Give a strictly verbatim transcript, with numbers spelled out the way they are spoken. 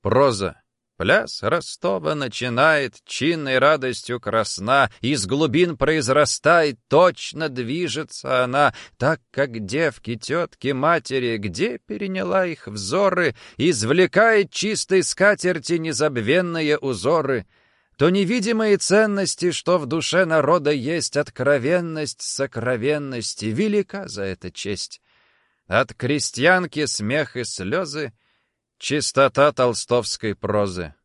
Проза. Пляс Ростова начинает, чинной радостью красна, из глубин произрастает, точно движется она, так как девки, тетки, матери, где переняла их взоры, извлекает чистой скатерти незабвенные узоры. То невидимые ценности, что в душе народа есть, откровенность сокровенности, велика за это честь. От крестьянки смех и слезы, чистота толстовской прозы.